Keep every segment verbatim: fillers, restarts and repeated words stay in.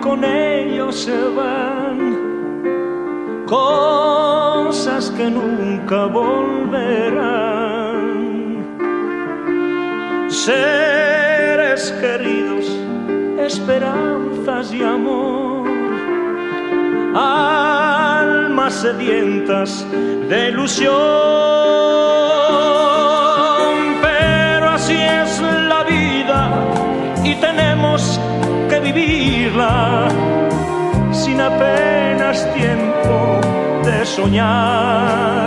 con ellos se van cosas que nunca volverán. Seres queridos, esperanzas y amor, almas sedientas de ilusión. Pero así es la vida y tenemos que vivirla sin apenas tiempo de soñar.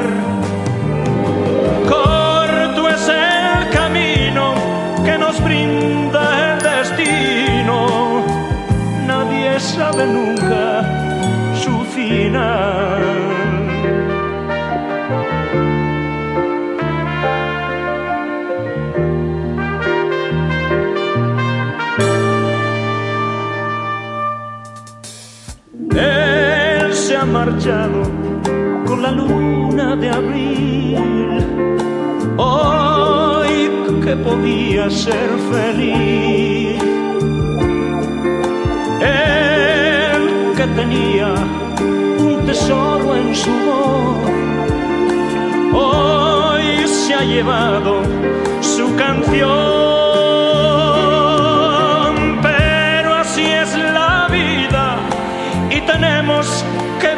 Corto es el camino que nos brinda el destino, nadie sabe nunca su final. Él se ha marchado con la luna de abril, hoy que podía ser feliz. Él que tenía un tesoro en su voz, hoy se ha llevado su canción. Pero así es la vida y tenemos que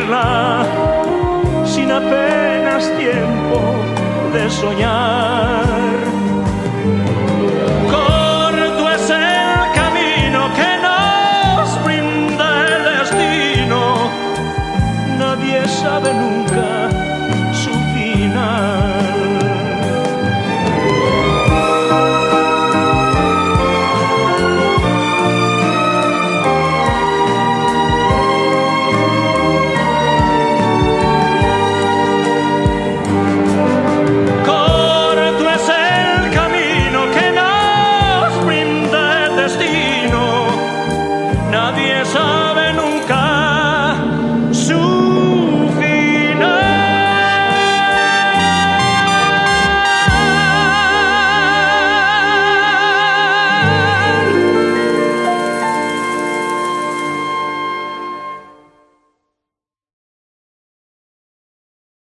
vivirla sin apenas tiempo de soñar.